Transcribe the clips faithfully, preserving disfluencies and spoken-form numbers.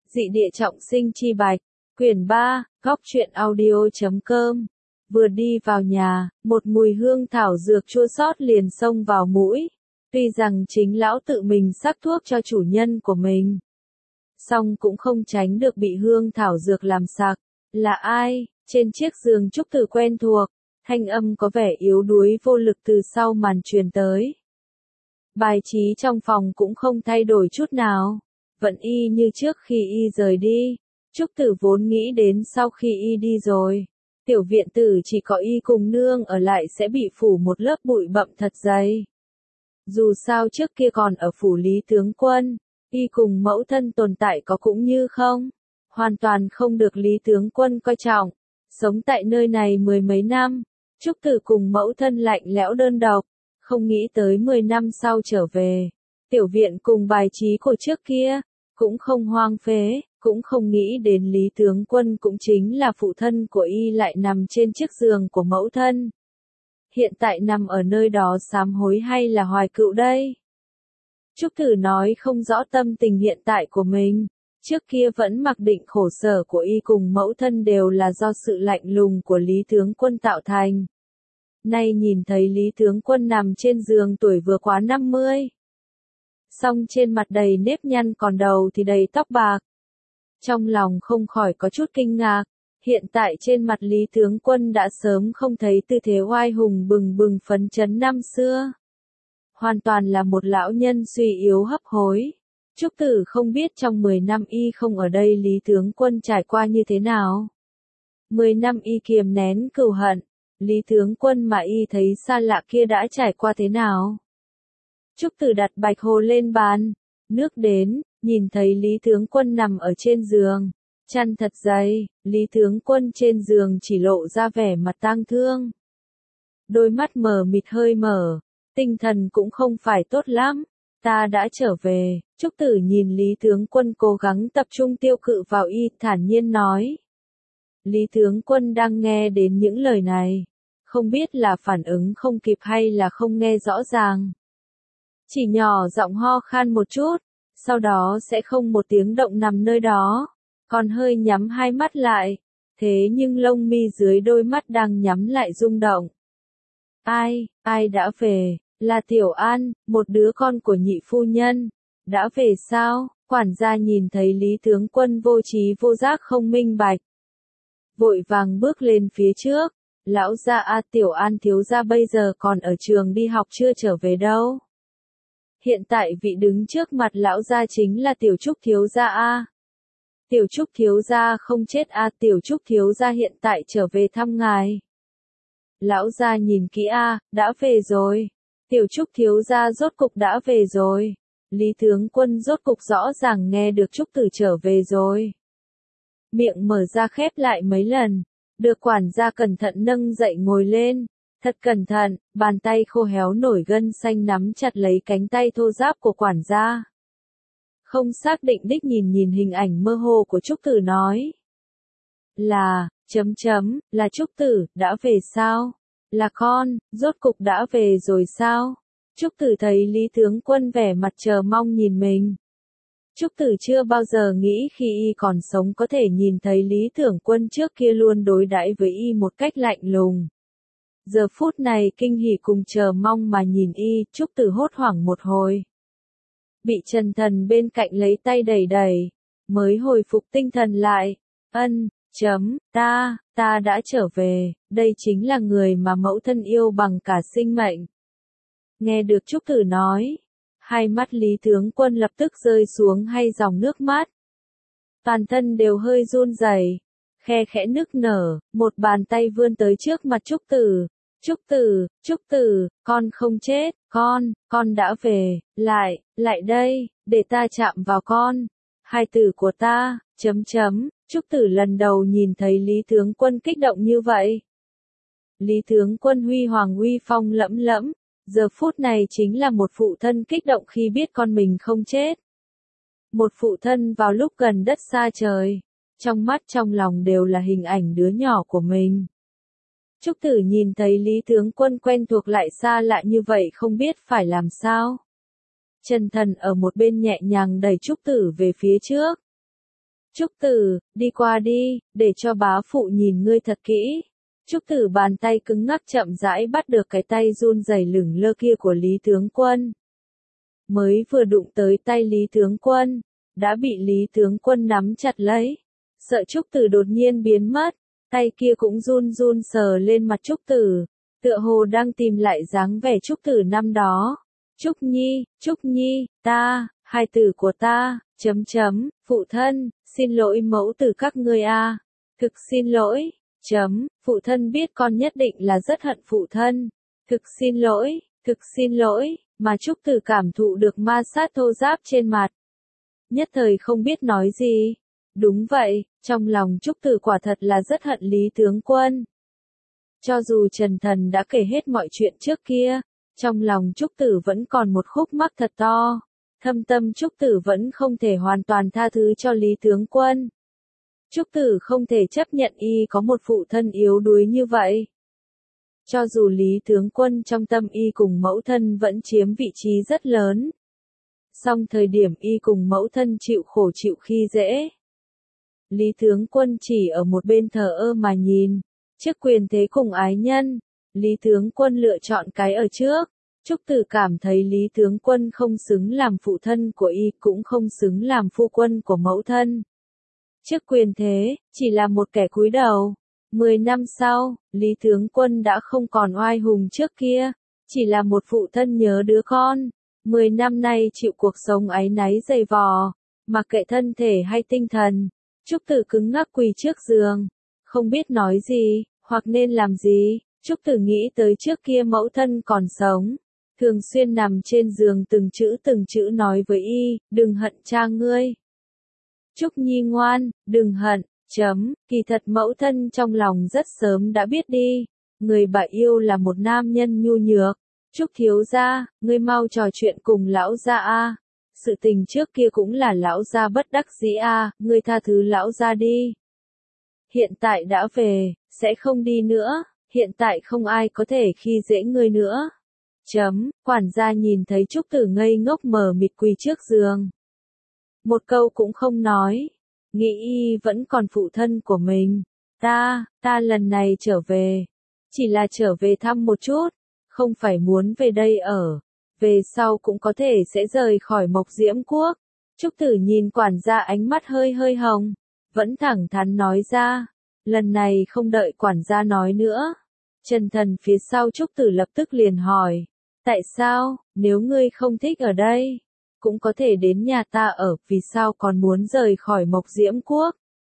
Dị địa trọng sinh chi bạch, quyển ba, góc truyện audio chấm com. Vừa đi vào nhà, một mùi hương thảo dược chua xót liền xông vào mũi. Tuy rằng chính lão tự mình sắc thuốc cho chủ nhân của mình, song cũng không tránh được bị hương thảo dược làm sặc. Là ai? Trên chiếc giường Trúc Tử quen thuộc, thanh âm có vẻ yếu đuối vô lực từ sau màn truyền tới. Bài trí trong phòng cũng không thay đổi chút nào, vẫn y như trước khi y rời đi. Trúc Tử vốn nghĩ đến sau khi y đi rồi, tiểu viện tử chỉ có y cùng nương ở lại sẽ bị phủ một lớp bụi bặm thật dày. Dù sao trước kia còn ở phủ Lý tướng quân, y cùng mẫu thân tồn tại có cũng như không, hoàn toàn không được Lý tướng quân coi trọng. Sống tại nơi này mười mấy năm, Trúc Tử cùng mẫu thân lạnh lẽo đơn độc, không nghĩ tới mười năm sau trở về, tiểu viện cùng bài trí của trước kia, cũng không hoang phế, cũng không nghĩ đến Lý tướng quân cũng chính là phụ thân của y lại nằm trên chiếc giường của mẫu thân. Hiện tại nằm ở nơi đó sám hối hay là hoài cựu đây? Trúc Tử nói không rõ tâm tình hiện tại của mình, trước kia vẫn mặc định khổ sở của y cùng mẫu thân đều là do sự lạnh lùng của Lý tướng quân tạo thành. Nay nhìn thấy Lý tướng quân nằm trên giường tuổi vừa quá năm mươi. Song trên mặt đầy nếp nhăn còn đầu thì đầy tóc bạc. Trong lòng không khỏi có chút kinh ngạc, hiện tại trên mặt Lý tướng quân đã sớm không thấy tư thế oai hùng bừng bừng phấn chấn năm xưa. Hoàn toàn là một lão nhân suy yếu hấp hối. Trúc Tử không biết trong mười năm y không ở đây Lý tướng quân trải qua như thế nào. mười năm y kiềm nén cừu hận, Lý tướng quân mà y thấy xa lạ kia đã trải qua thế nào. Trúc Tử đặt bạch hồ lên bàn, nước đến, nhìn thấy Lý tướng quân nằm ở trên giường, chăn thật dày, Lý tướng quân trên giường chỉ lộ ra vẻ mặt tang thương. Đôi mắt mờ mịt hơi mở, tinh thần cũng không phải tốt lắm. Ta đã trở về. Trúc Tử nhìn Lý tướng quân cố gắng tập trung tiêu cự vào y, thản nhiên nói. Lý tướng quân đang nghe đến những lời này, không biết là phản ứng không kịp hay là không nghe rõ ràng. Chỉ nhỏ giọng ho khan một chút, sau đó sẽ không một tiếng động nằm nơi đó, còn hơi nhắm hai mắt lại, thế nhưng lông mi dưới đôi mắt đang nhắm lại rung động. Ai, ai đã về? Là Tiểu An, một đứa con của nhị phu nhân. Đã về sao? Quản gia nhìn thấy Lý tướng quân vô trí vô giác không minh bạch, vội vàng bước lên phía trước. Lão gia a, Tiểu An thiếu gia bây giờ còn ở trường đi học chưa trở về đâu. Hiện tại vị đứng trước mặt lão gia chính là Tiểu Trúc thiếu gia a. Tiểu Trúc thiếu gia không chết a, Tiểu Trúc thiếu gia hiện tại trở về thăm ngài. Lão gia nhìn kỹ a, đã về rồi. Tiểu Trúc thiếu gia rốt cục đã về rồi. Lý tướng quân rốt cục rõ ràng nghe được Trúc Tử trở về rồi. Miệng mở ra khép lại mấy lần, được quản gia cẩn thận nâng dậy ngồi lên, thật cẩn thận, bàn tay khô héo nổi gân xanh nắm chặt lấy cánh tay thô ráp của quản gia. Không xác định đích nhìn nhìn hình ảnh mơ hồ của Trúc Tử nói. Là, chấm chấm, là Trúc Tử, đã về sao? Là con, rốt cục đã về rồi sao? Trúc Tử thấy Lý tướng quân vẻ mặt chờ mong nhìn mình. Trúc Tử chưa bao giờ nghĩ khi y còn sống có thể nhìn thấy Lý tướng quân trước kia luôn đối đãi với y một cách lạnh lùng. Giờ phút này kinh hỉ cùng chờ mong mà nhìn y, Trúc Tử hốt hoảng một hồi. Bị Trần Thần bên cạnh lấy tay đẩy đẩy, mới hồi phục tinh thần lại. Ân, chấm, ta, ta đã trở về, đây chính là người mà mẫu thân yêu bằng cả sinh mệnh. Nghe được Trúc Tử nói, hai mắt Lý tướng quân lập tức rơi xuống hay dòng nước mắt. Toàn thân đều hơi run rẩy, khe khẽ nức nở, một bàn tay vươn tới trước mặt Trúc Tử. Trúc Tử, Trúc Tử, con không chết, con, con đã về, lại, lại đây, để ta chạm vào con. Hai tử của ta, chấm chấm, Trúc Tử lần đầu nhìn thấy Lý tướng quân kích động như vậy. Lý tướng quân huy hoàng uy phong lẫm lẫm, giờ phút này chính là một phụ thân kích động khi biết con mình không chết. Một phụ thân vào lúc gần đất xa trời, trong mắt trong lòng đều là hình ảnh đứa nhỏ của mình. Trúc Tử nhìn thấy Lý tướng quân quen thuộc lại xa lạ như vậy không biết phải làm sao. Trần Thần ở một bên nhẹ nhàng đẩy Trúc Tử về phía trước. Trúc Tử, đi qua đi, để cho bá phụ nhìn ngươi thật kỹ. Trúc Tử bàn tay cứng ngắc chậm rãi bắt được cái tay run rẩy lửng lơ kia của Lý Tướng Quân. Mới vừa đụng tới tay Lý Tướng Quân, đã bị Lý Tướng Quân nắm chặt lấy. Sợ Trúc Tử đột nhiên biến mất, tay kia cũng run run sờ lên mặt Trúc Tử, tựa hồ đang tìm lại dáng vẻ Trúc Tử năm đó. Trúc Nhi, Trúc Nhi, ta, hai tử của ta, chấm chấm, phụ thân, xin lỗi mẫu tử các ngươi a, thực xin lỗi, chấm, phụ thân biết con nhất định là rất hận phụ thân, thực xin lỗi, thực xin lỗi, mà Trúc Tử cảm thụ được ma sát thô ráp trên mặt. Nhất thời không biết nói gì. Đúng vậy, trong lòng Trúc Tử quả thật là rất hận Lý Tướng Quân. Cho dù Trần Thần đã kể hết mọi chuyện trước kia, trong lòng Trúc Tử vẫn còn một khúc mắc thật to. Thâm tâm Trúc Tử vẫn không thể hoàn toàn tha thứ cho Lý Tướng Quân. Trúc Tử không thể chấp nhận y có một phụ thân yếu đuối như vậy. Cho dù Lý Tướng Quân trong tâm y cùng mẫu thân vẫn chiếm vị trí rất lớn. Song thời điểm y cùng mẫu thân chịu khổ chịu khi dễ. Lý Tướng Quân chỉ ở một bên thờ ơ mà nhìn. Trước quyền thế cùng ái nhân, Lý Tướng Quân lựa chọn cái ở trước. Trúc Tử cảm thấy Lý Tướng Quân không xứng làm phụ thân của y cũng không xứng làm phu quân của mẫu thân. Trước quyền thế, chỉ là một kẻ cúi đầu. Mười năm sau, Lý Tướng Quân đã không còn oai hùng trước kia, chỉ là một phụ thân nhớ đứa con. Mười năm nay chịu cuộc sống áy náy dày vò, mặc kệ thân thể hay tinh thần. Trúc Tử cứng ngắc quỳ trước giường, không biết nói gì, hoặc nên làm gì. Trúc Tử nghĩ tới trước kia mẫu thân còn sống, thường xuyên nằm trên giường từng chữ từng chữ nói với y, đừng hận cha ngươi. Trúc Nhi ngoan, đừng hận, chấm, kỳ thật mẫu thân trong lòng rất sớm đã biết đi, người bà yêu là một nam nhân nhu nhược. Trúc thiếu gia, ngươi mau trò chuyện cùng lão gia a. Sự tình trước kia cũng là lão gia bất đắc dĩ a, ngươi tha thứ lão gia đi. Hiện tại đã về, sẽ không đi nữa, hiện tại không ai có thể khi dễ ngươi nữa. Chấm, quản gia nhìn thấy Trúc Tử ngây ngốc mờ mịt quỳ trước giường. Một câu cũng không nói, nghĩ y vẫn còn phụ thân của mình. Ta, ta lần này trở về, chỉ là trở về thăm một chút, không phải muốn về đây ở, về sau cũng có thể sẽ rời khỏi Mộc Diễm Quốc. Trúc Tử nhìn quản gia ánh mắt hơi hơi hồng, vẫn thẳng thắn nói ra, lần này không đợi quản gia nói nữa. Trần Thần phía sau Trúc Tử lập tức liền hỏi, tại sao, nếu ngươi không thích ở đây, cũng có thể đến nhà ta ở, vì sao còn muốn rời khỏi Mộc Diễm Quốc?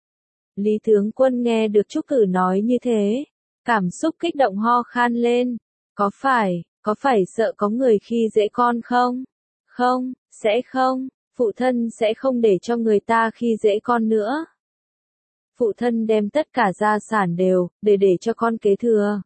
Lý Tướng Quân nghe được Trúc Tử nói như thế, cảm xúc kích động ho khan lên, có phải, có phải sợ có người khi dễ con không? Không, sẽ không, phụ thân sẽ không để cho người ta khi dễ con nữa. Phụ thân đem tất cả gia sản đều, để để cho con kế thừa.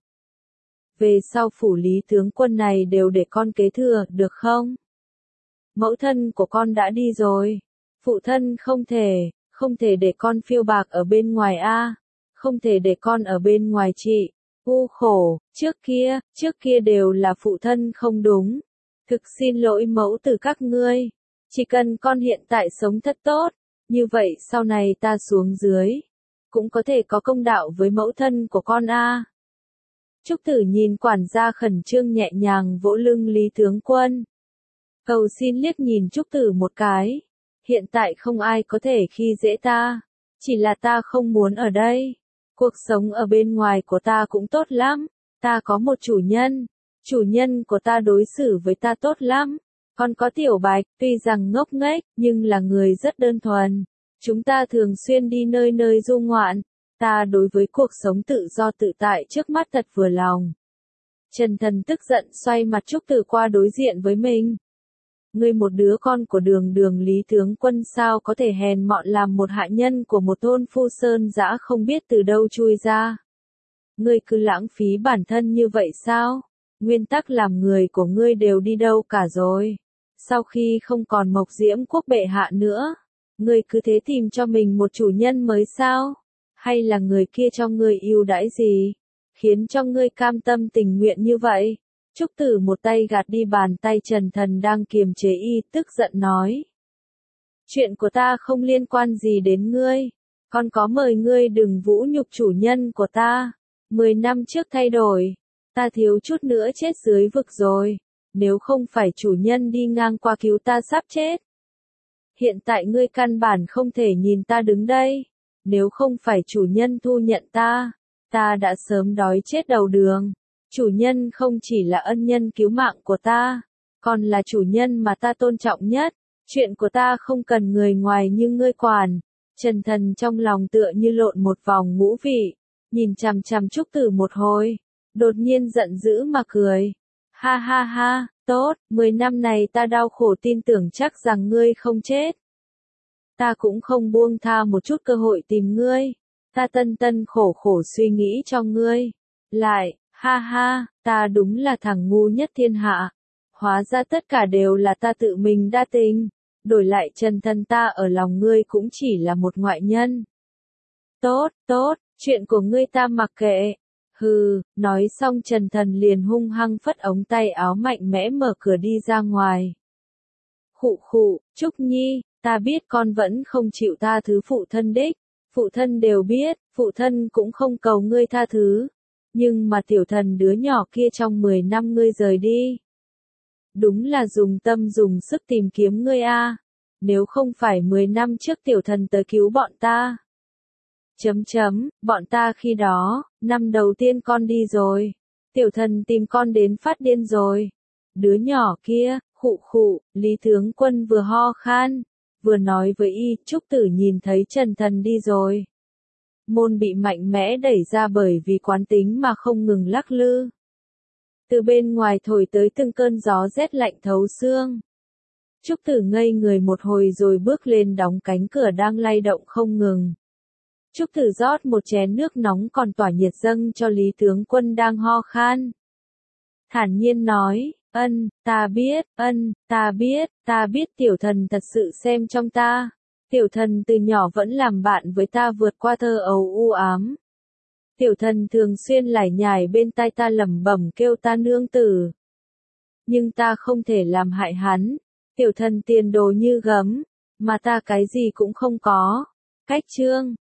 Về sau phủ Lý Tướng Quân này đều để con kế thừa, được không? Mẫu thân của con đã đi rồi. Phụ thân không thể, không thể để con phiêu bạc ở bên ngoài a, không thể để con ở bên ngoài chị. U khổ, trước kia, trước kia đều là phụ thân không đúng. Thực xin lỗi mẫu tử các ngươi. Chỉ cần con hiện tại sống thật tốt, như vậy sau này ta xuống dưới, cũng có thể có công đạo với mẫu thân của con a. Trúc Tử nhìn quản gia khẩn trương nhẹ nhàng vỗ lưng Lý Tướng Quân. Cầu xin liếc nhìn Trúc Tử một cái. Hiện tại không ai có thể khi dễ ta. Chỉ là ta không muốn ở đây. Cuộc sống ở bên ngoài của ta cũng tốt lắm. Ta có một chủ nhân. Chủ nhân của ta đối xử với ta tốt lắm. Còn có Tiểu Bạch, tuy rằng ngốc nghếch, nhưng là người rất đơn thuần. Chúng ta thường xuyên đi nơi nơi du ngoạn. Ta đối với cuộc sống tự do tự tại trước mắt thật vừa lòng. Trần Thần tức giận xoay mặt Trúc Tử qua đối diện với mình. Ngươi một đứa con của đường đường Lý Tướng Quân sao có thể hèn mọn làm một hạ nhân của một thôn phu sơn dã không biết từ đâu chui ra. Ngươi cứ lãng phí bản thân như vậy sao? Nguyên tắc làm người của ngươi đều đi đâu cả rồi? Sau khi không còn Mộc Diễm Quốc bệ hạ nữa, ngươi cứ thế tìm cho mình một chủ nhân mới sao? Hay là người kia cho ngươi ưu đãi gì, khiến cho ngươi cam tâm tình nguyện như vậy? Trúc Tử một tay gạt đi bàn tay Trần Thần đang kiềm chế y, tức giận nói. Chuyện của ta không liên quan gì đến ngươi. Con có mời ngươi đừng vũ nhục chủ nhân của ta. Mười năm trước thay đổi. Ta thiếu chút nữa chết dưới vực rồi. Nếu không phải chủ nhân đi ngang qua cứu ta sắp chết. Hiện tại ngươi căn bản không thể nhìn ta đứng đây. Nếu không phải chủ nhân thu nhận ta, ta đã sớm đói chết đầu đường. Chủ nhân không chỉ là ân nhân cứu mạng của ta, còn là chủ nhân mà ta tôn trọng nhất. Chuyện của ta không cần người ngoài như ngươi quản. Trần Thần trong lòng tựa như lộn một vòng ngũ vị, nhìn chằm chằm Trúc Tử một hồi, đột nhiên giận dữ mà cười. Ha ha ha, tốt, mười năm này ta đau khổ tin tưởng chắc rằng ngươi không chết. Ta cũng không buông tha một chút cơ hội tìm ngươi. Ta tân tân khổ khổ suy nghĩ cho ngươi. Lại, ha ha, ta đúng là thằng ngu nhất thiên hạ. Hóa ra tất cả đều là ta tự mình đa tình. Đổi lại Trần Thần ta ở lòng ngươi cũng chỉ là một ngoại nhân. Tốt, tốt, chuyện của ngươi ta mặc kệ. Hừ, nói xong Trần Thần liền hung hăng phất ống tay áo mạnh mẽ mở cửa đi ra ngoài. Khụ khụ, Trúc Nhi, ta biết con vẫn không chịu tha thứ phụ thân đích. Phụ thân đều biết, phụ thân cũng không cầu ngươi tha thứ. Nhưng mà tiểu thần đứa nhỏ kia trong mười năm ngươi rời đi. Đúng là dùng tâm dùng sức tìm kiếm ngươi a. Nếu không phải mười năm trước tiểu thần tới cứu bọn ta. Chấm chấm, bọn ta khi đó, năm đầu tiên con đi rồi. Tiểu thần tìm con đến phát điên rồi. Đứa nhỏ kia, khụ khụ, Lý Tướng Quân vừa ho khan, vừa nói với y, Trúc Tử nhìn thấy Trần Thần đi rồi. Môn bị mạnh mẽ đẩy ra bởi vì quán tính mà không ngừng lắc lư. Từ bên ngoài thổi tới từng cơn gió rét lạnh thấu xương. Trúc Tử ngây người một hồi rồi bước lên đóng cánh cửa đang lay động không ngừng. Trúc Tử rót một chén nước nóng còn tỏa nhiệt dâng cho Lý Tướng Quân đang ho khan. Thản nhiên nói, ân, ta biết, ân, ta biết, ta biết tiểu thần thật sự xem trong ta. Tiểu thần từ nhỏ vẫn làm bạn với ta vượt qua thơ ấu u ám. Tiểu thần thường xuyên lải nhải bên tai ta lẩm bẩm kêu ta nương tử. Nhưng ta không thể làm hại hắn. Tiểu thần tiền đồ như gấm, mà ta cái gì cũng không có. Cách chương